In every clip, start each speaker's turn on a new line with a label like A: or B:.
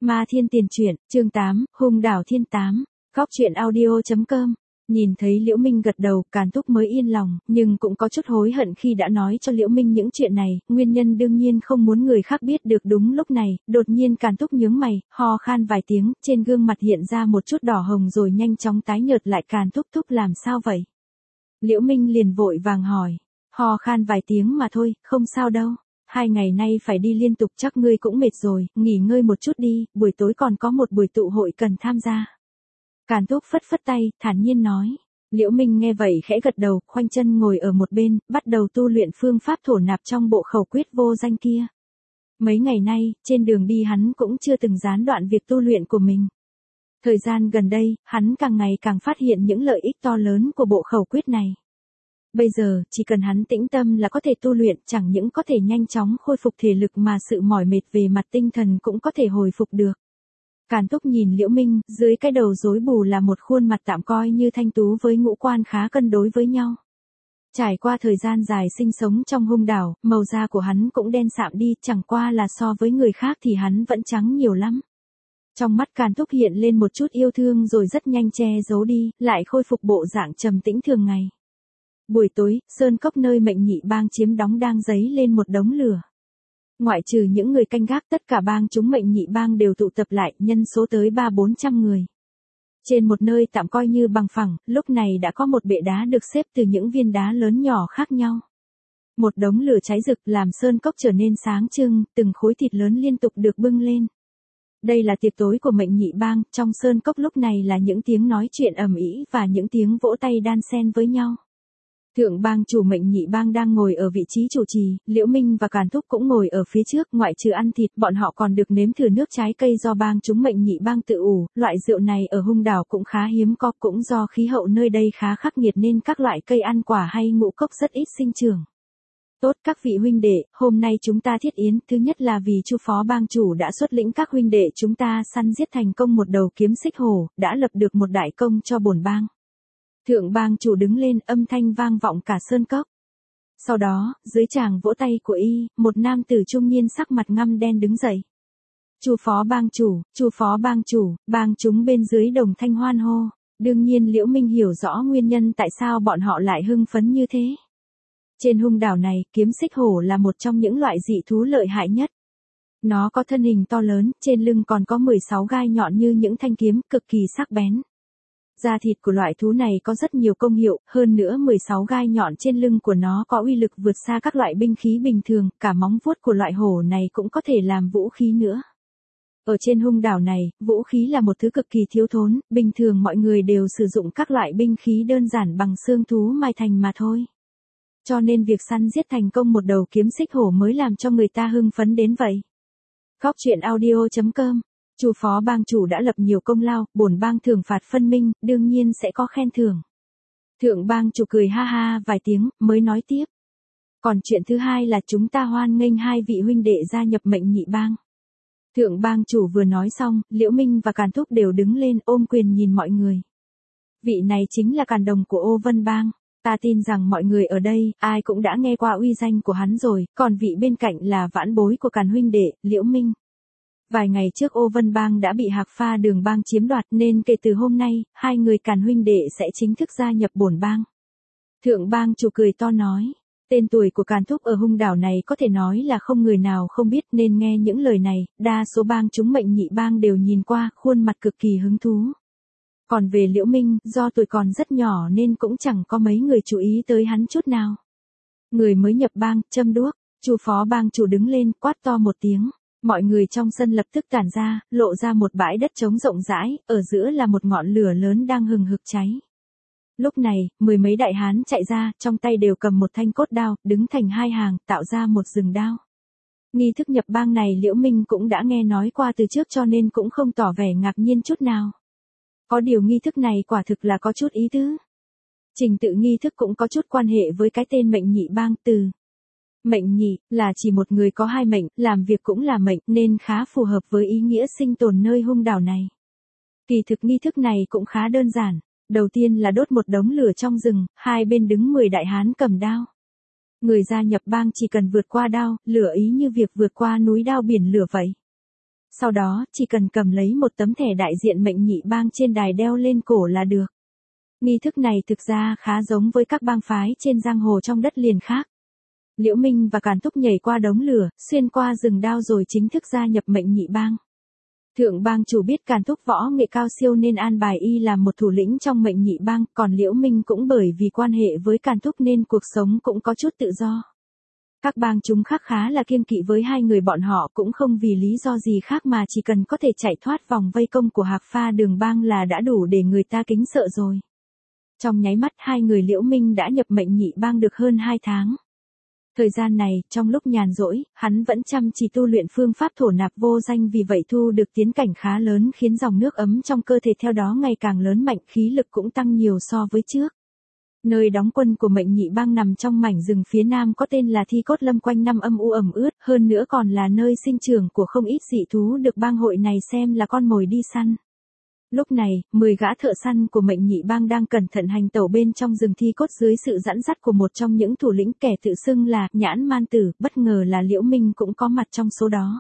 A: Ma Thiên Tiền Truyện, chương 8, Hung Đảo Thiên Tám, Góc Truyện Audio.com. Nhìn thấy Liễu Minh gật đầu, Càn Thúc mới yên lòng, nhưng cũng có chút hối hận khi đã nói cho Liễu Minh những chuyện này, nguyên nhân đương nhiên không muốn người khác biết được. Đúng lúc này, đột nhiên Càn Thúc nhướng mày, ho khan vài tiếng, trên gương mặt hiện ra một chút đỏ hồng rồi nhanh chóng tái nhợt lại. Càn Thúc làm sao vậy? Liễu Minh liền vội vàng hỏi. Ho khan vài tiếng mà thôi, không sao đâu. 2 ngày nay phải đi liên tục chắc ngươi cũng mệt rồi, nghỉ ngơi một chút đi, buổi tối còn có một buổi tụ hội cần tham gia. Càn Thúc phất phất tay, thản nhiên nói. Liễu Minh nghe vậy khẽ gật đầu, khoanh chân ngồi ở một bên, bắt đầu tu luyện phương pháp thổ nạp trong bộ khẩu quyết vô danh kia. Mấy ngày nay, trên đường đi hắn cũng chưa từng gián đoạn việc tu luyện của mình. Thời gian gần đây, hắn càng ngày càng phát hiện những lợi ích to lớn của bộ khẩu quyết này. Bây giờ, chỉ cần hắn tĩnh tâm là có thể tu luyện, chẳng những có thể nhanh chóng khôi phục thể lực mà sự mỏi mệt về mặt tinh thần cũng có thể hồi phục được. Càn Thúc nhìn Liễu Minh, dưới cái đầu rối bù là một khuôn mặt tạm coi như thanh tú với ngũ quan khá cân đối với nhau. Trải qua thời gian dài sinh sống trong hung đảo, màu da của hắn cũng đen sạm đi, chẳng qua là so với người khác thì hắn vẫn trắng nhiều lắm. Trong mắt Càn Thúc hiện lên một chút yêu thương rồi rất nhanh che giấu đi, lại khôi phục bộ dạng trầm tĩnh thường ngày. Buổi tối, sơn cốc nơi Mệnh Nhị Bang chiếm đóng đang dấy lên một đống lửa. Ngoại trừ những người canh gác, tất cả bang chúng Mệnh Nhị Bang đều tụ tập lại, nhân số tới 300-400 người. Trên một nơi tạm coi như bằng phẳng, lúc này đã có một bệ đá được xếp từ những viên đá lớn nhỏ khác nhau. Một đống lửa cháy rực làm sơn cốc trở nên sáng trưng, từng khối thịt lớn liên tục được bưng lên. Đây là tiệc tối của Mệnh Nhị Bang, trong sơn cốc lúc này là những tiếng nói chuyện ầm ĩ và những tiếng vỗ tay đan xen với nhau. Thượng bang chủ Mệnh Nhị Bang đang ngồi ở vị trí chủ trì, Liễu Minh và Càn Thúc cũng ngồi ở phía trước, ngoại trừ ăn thịt, bọn họ còn được nếm thử nước trái cây do bang chúng Mệnh Nhị Bang tự ủ, loại rượu này ở hung đảo cũng khá hiếm có, cũng do khí hậu nơi đây khá khắc nghiệt nên các loại cây ăn quả hay ngũ cốc rất ít sinh trưởng. Tốt các vị huynh đệ, hôm nay chúng ta thiết yến, thứ nhất là vì Chu phó bang chủ đã xuất lĩnh các huynh đệ chúng ta săn giết thành công một đầu kiếm xích hổ, đã lập được một đại công cho bổn bang. Thượng bang chủ đứng lên, âm thanh vang vọng cả sơn cốc. Sau đó, dưới tràng vỗ tay của y, một nam tử trung niên sắc mặt ngăm đen đứng dậy. Chu phó bang chủ, bang chúng bên dưới đồng thanh hoan hô. Đương nhiên Liễu Minh hiểu rõ nguyên nhân tại sao bọn họ lại hưng phấn như thế. Trên hung đảo này, kiếm xích hổ là một trong những loại dị thú lợi hại nhất. Nó có thân hình to lớn, trên lưng còn có 16 gai nhọn như những thanh kiếm, cực kỳ sắc bén. Da thịt của loại thú này có rất nhiều công hiệu, hơn nữa 16 gai nhọn trên lưng của nó có uy lực vượt xa các loại binh khí bình thường, cả móng vuốt của loại hổ này cũng có thể làm vũ khí nữa. Ở trên hung đảo này, vũ khí là một thứ cực kỳ thiếu thốn, bình thường mọi người đều sử dụng các loại binh khí đơn giản bằng xương thú mai thành mà thôi. Cho nên việc săn giết thành công một đầu kiếm xích hổ mới làm cho người ta hưng phấn đến vậy. Góc Truyện Audio.com. Chu phó bang chủ đã lập nhiều công lao, bổn bang thưởng phạt phân minh, đương nhiên sẽ có khen thưởng. Thượng bang chủ cười ha ha vài tiếng, mới nói tiếp. Còn chuyện thứ hai là chúng ta hoan nghênh 2 vị huynh đệ gia nhập Mệnh Nhị Bang. Thượng bang chủ vừa nói xong, Liễu Minh và Càn Thúc đều đứng lên ôm quyền nhìn mọi người. Vị này chính là Càn Đồng của Ô Vân Bang. Ta tin rằng mọi người ở đây, ai cũng đã nghe qua uy danh của hắn rồi, còn vị bên cạnh là vãn bối của Càn huynh đệ, Liễu Minh. Vài ngày trước Ô Vân Bang đã bị Hạc Pha Đường Bang chiếm đoạt nên kể từ hôm nay, 2 người Càn huynh đệ sẽ chính thức gia nhập bổn bang. Thượng bang chủ cười to nói, tên tuổi của Càn Thúc ở hung đảo này có thể nói là không người nào không biết nên nghe những lời này, đa số bang chúng Mệnh Nhị Bang đều nhìn qua, khuôn mặt cực kỳ hứng thú. Còn về Liễu Minh, do tuổi còn rất nhỏ nên cũng chẳng có mấy người chú ý tới hắn chút nào. Người mới nhập bang, châm đuốc, Chu phó bang chủ đứng lên, quát to một tiếng. Mọi người trong sân lập tức tản ra, lộ ra một bãi đất trống rộng rãi, ở giữa là một ngọn lửa lớn đang hừng hực cháy. Lúc này, 10 mấy đại hán chạy ra, trong tay đều cầm một thanh cốt đao, đứng thành 2 hàng, tạo ra một rừng đao. Nghi thức nhập bang này Liễu Minh cũng đã nghe nói qua từ trước cho nên cũng không tỏ vẻ ngạc nhiên chút nào. Có điều nghi thức này quả thực là có chút ý tứ. Trình tự nghi thức cũng có chút quan hệ với cái tên Mệnh Nhị Bang từ. Mệnh nhị, là chỉ một người có 2 mệnh, làm việc cũng là mệnh, nên khá phù hợp với ý nghĩa sinh tồn nơi hung đảo này. Kỳ thực nghi thức này cũng khá đơn giản. Đầu tiên là đốt một đống lửa trong rừng, 2 bên đứng 10 đại hán cầm đao. Người gia nhập bang chỉ cần vượt qua đao, lửa ý như việc vượt qua núi đao biển lửa vậy. Sau đó, chỉ cần cầm lấy một tấm thẻ đại diện mệnh nhị bang trên đài đeo lên cổ là được. Nghi thức này thực ra khá giống với các bang phái trên giang hồ trong đất liền khác. Liễu Minh và Càn Thúc nhảy qua đống lửa, xuyên qua rừng đao rồi chính thức gia nhập mệnh nhị bang. Thượng bang chủ biết Càn Thúc võ nghệ cao siêu nên an bài y làm một thủ lĩnh trong mệnh nhị bang, còn Liễu Minh cũng bởi vì quan hệ với Càn Thúc nên cuộc sống cũng có chút tự do. Các bang chúng khác khá là kiêng kỵ với hai người bọn họ, cũng không vì lý do gì khác mà chỉ cần có thể chạy thoát vòng vây công của Hạc Pha Đường bang là đã đủ để người ta kính sợ rồi. Trong nháy mắt hai người Liễu Minh đã nhập mệnh nhị bang được hơn 2 tháng. Thời gian này, trong lúc nhàn rỗi, hắn vẫn chăm chỉ tu luyện phương pháp thổ nạp vô danh, vì vậy thu được tiến cảnh khá lớn, khiến dòng nước ấm trong cơ thể theo đó ngày càng lớn mạnh, khí lực cũng tăng nhiều so với trước. Nơi đóng quân của mệnh nhị bang nằm trong mảnh rừng phía nam có tên là Thi Cốt Lâm, quanh năm âm u ẩm ướt, hơn nữa còn là nơi sinh trưởng của không ít dị thú được bang hội này xem là con mồi đi săn. Lúc này, 10 gã thợ săn của mệnh nhị bang đang cẩn thận hành tẩu bên trong rừng thi cốt dưới sự dẫn dắt của một trong những thủ lĩnh kẻ tự xưng là Nhãn Man Tử, bất ngờ là Liễu Minh cũng có mặt trong số đó.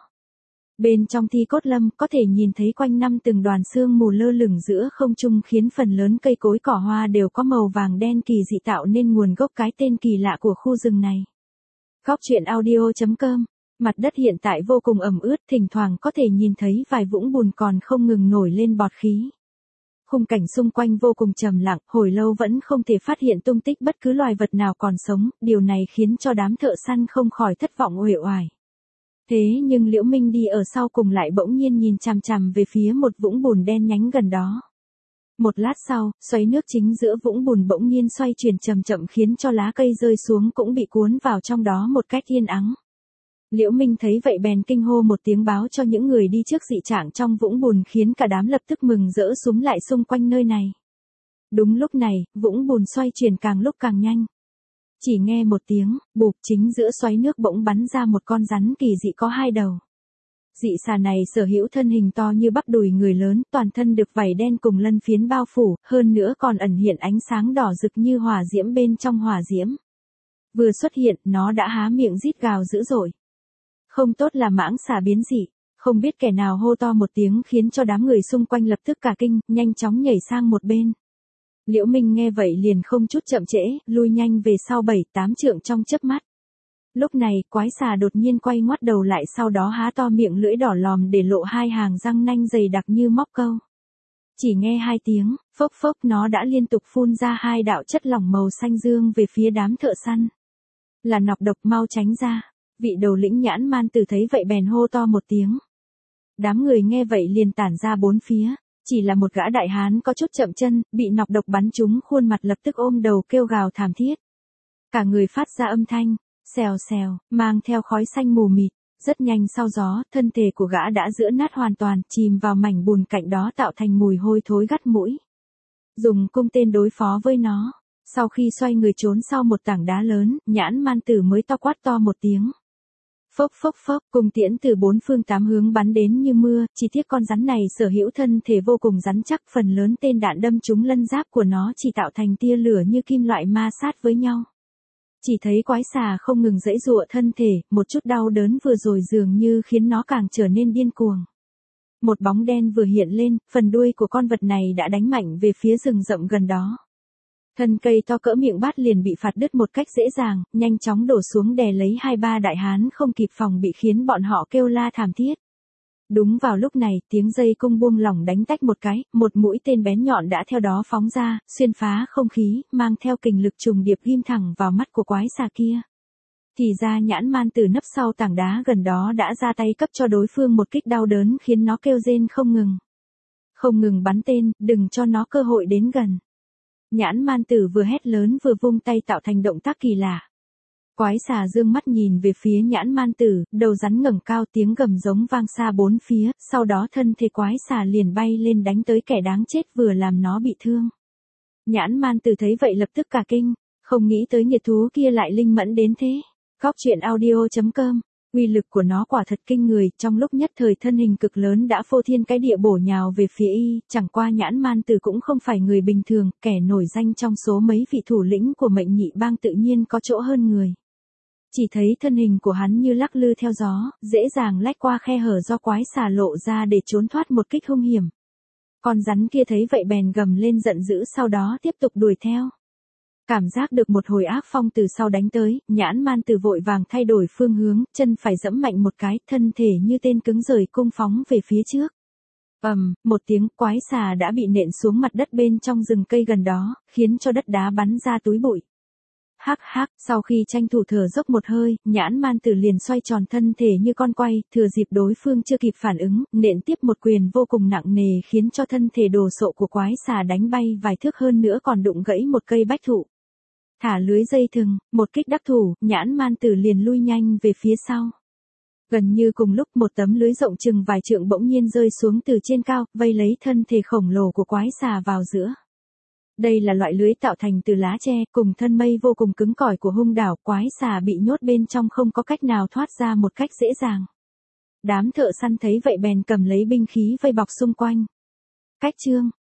A: Bên trong Thi Cốt Lâm có thể nhìn thấy quanh năm từng đoàn sương mù lơ lửng giữa không trung, khiến phần lớn cây cối cỏ hoa đều có màu vàng đen kỳ dị, tạo nên nguồn gốc cái tên kỳ lạ của khu rừng này. Góc truyện audio.com. Mặt đất hiện tại vô cùng ẩm ướt, thỉnh thoảng có thể nhìn thấy vài vũng bùn còn không ngừng nổi lên bọt khí. Khung cảnh xung quanh vô cùng trầm lặng, hồi lâu vẫn không thể phát hiện tung tích bất cứ loài vật nào còn sống, điều này khiến cho đám thợ săn không khỏi thất vọng uể oải. Thế nhưng Liễu Minh đi ở sau cùng lại bỗng nhiên nhìn chằm chằm về phía một vũng bùn đen nhánh gần đó. Một lát sau, xoáy nước chính giữa vũng bùn bỗng nhiên xoay chuyển chậm chậm, khiến cho lá cây rơi xuống cũng bị cuốn vào trong đó một cách yên ắng. Liễu Minh thấy vậy bèn kinh hô một tiếng báo cho những người đi trước dị trạng trong vũng bùn, khiến cả đám lập tức mừng rỡ xúm lại xung quanh nơi này. Đúng lúc này, vũng bùn xoay chuyển càng lúc càng nhanh. Chỉ nghe một tiếng, bụp, chính giữa xoáy nước bỗng bắn ra một con rắn kỳ dị có 2 đầu. Dị xà này sở hữu thân hình to như bắp đùi người lớn, toàn thân được vảy đen cùng lân phiến bao phủ, hơn nữa còn ẩn hiện ánh sáng đỏ rực như hỏa diễm bên trong hỏa diễm. Vừa xuất hiện, nó đã há miệng rít gào dữ dội. Không tốt là mãng xà biến dị, không biết kẻ nào hô to một tiếng khiến cho đám người xung quanh lập tức cả kinh, nhanh chóng nhảy sang một bên. Liễu Minh nghe vậy liền không chút chậm trễ, lui nhanh về sau 7-8 trượng trong chớp mắt. Lúc này, quái xà đột nhiên quay ngoắt đầu lại, sau đó há to miệng lưỡi đỏ lòm để lộ 2 hàng răng nanh dày đặc như móc câu. Chỉ nghe 2 tiếng, phốc phốc, nó đã liên tục phun ra 2 đạo chất lỏng màu xanh dương về phía đám thợ săn. Là nọc độc, mau tránh ra. Vị đầu lĩnh Nhãn Man Tử thấy vậy bèn hô to một tiếng. Đám người nghe vậy liền tản ra bốn phía. Chỉ là một gã đại hán có chút chậm chân, bị nọc độc bắn trúng khuôn mặt, lập tức ôm đầu kêu gào thảm thiết. Cả người phát ra âm thanh xèo xèo, mang theo khói xanh mù mịt. Rất nhanh sau gió, thân thể của gã đã giữa nát hoàn toàn, chìm vào mảnh bùn cạnh đó, tạo thành mùi hôi thối gắt mũi. Dùng cung tên đối phó với nó. Sau khi xoay người trốn sau một tảng đá lớn, Nhãn Man Tử mới to quát to một tiếng. Phốc phốc phốc, cung tiễn từ 4 phương 8 hướng bắn đến như mưa, chỉ tiếc con rắn này sở hữu thân thể vô cùng rắn chắc, phần lớn tên đạn đâm trúng lân giáp của nó chỉ tạo thành tia lửa như kim loại ma sát với nhau. Chỉ thấy quái xà không ngừng giãy giụa thân thể, một chút đau đớn vừa rồi dường như khiến nó càng trở nên điên cuồng. Một bóng đen vừa hiện lên, phần đuôi của con vật này đã đánh mạnh về phía rừng rậm gần đó. Thân cây to cỡ miệng bát liền bị phạt đứt một cách dễ dàng, nhanh chóng đổ xuống đè lấy 2-3 đại hán không kịp phòng bị, khiến bọn họ kêu la thảm thiết. Đúng vào lúc này, tiếng dây cung buông lỏng đánh tách một cái, một mũi tên bén nhọn đã theo đó phóng ra, xuyên phá không khí, mang theo kình lực trùng điệp ghim thẳng vào mắt của quái xà kia. Thì ra Nhãn Man Tử nấp sau tảng đá gần đó đã ra tay cấp cho đối phương một kích đau đớn, khiến nó kêu rên không ngừng. Không ngừng bắn tên, đừng cho nó cơ hội đến gần. Nhãn Man Tử vừa hét lớn vừa vung tay tạo thành động tác kỳ lạ. Quái xà dương mắt nhìn về phía Nhãn Man Tử, đầu rắn ngẩng cao, tiếng gầm giống vang xa bốn phía, sau đó thân thể quái xà liền bay lên đánh tới kẻ đáng chết vừa làm nó bị thương. Nhãn Man Tử thấy vậy lập tức cả kinh, không nghĩ tới nghiệt thú kia lại linh mẫn đến thế. Góc truyện audio.com. Uy lực của nó quả thật kinh người, trong lúc nhất thời thân hình cực lớn đã phô thiên cái địa bổ nhào về phía y, chẳng qua Nhãn Man Tử cũng không phải người bình thường, kẻ nổi danh trong số mấy vị thủ lĩnh của mệnh nhị bang tự nhiên có chỗ hơn người. Chỉ thấy thân hình của hắn như lắc lư theo gió, dễ dàng lách qua khe hở do quái xà lộ ra để trốn thoát một kích hung hiểm. Con rắn kia thấy vậy bèn gầm lên giận dữ, sau đó tiếp tục đuổi theo. Cảm giác được một hồi ác phong từ sau đánh tới, Nhãn Man Tử vội vàng thay đổi phương hướng, chân phải giẫm mạnh một cái, thân thể như tên cứng rời cung phóng về phía trước. Một tiếng, quái xà đã bị nện xuống mặt đất bên trong rừng cây gần đó, khiến cho đất đá bắn ra túi bụi. Hắc hắc, sau khi tranh thủ thở dốc một hơi, Nhãn Man Tử liền xoay tròn thân thể như con quay, thừa dịp đối phương chưa kịp phản ứng, nện tiếp một quyền vô cùng nặng nề khiến cho thân thể đồ sộ của quái xà đánh bay vài thước, hơn nữa còn đụng gãy một cây bách thụ. Thả lưới dây thừng, một kích đắc thủ, Nhãn Man Tử liền lui nhanh về phía sau. Gần như cùng lúc, một tấm lưới rộng chừng vài trượng bỗng nhiên rơi xuống từ trên cao, vây lấy thân thể khổng lồ của quái xà vào giữa. Đây là loại lưới tạo thành từ lá tre, cùng thân mây vô cùng cứng cỏi của hung đảo, quái xà bị nhốt bên trong không có cách nào thoát ra một cách dễ dàng. Đám thợ săn thấy vậy bèn cầm lấy binh khí vây bọc xung quanh. Cách chương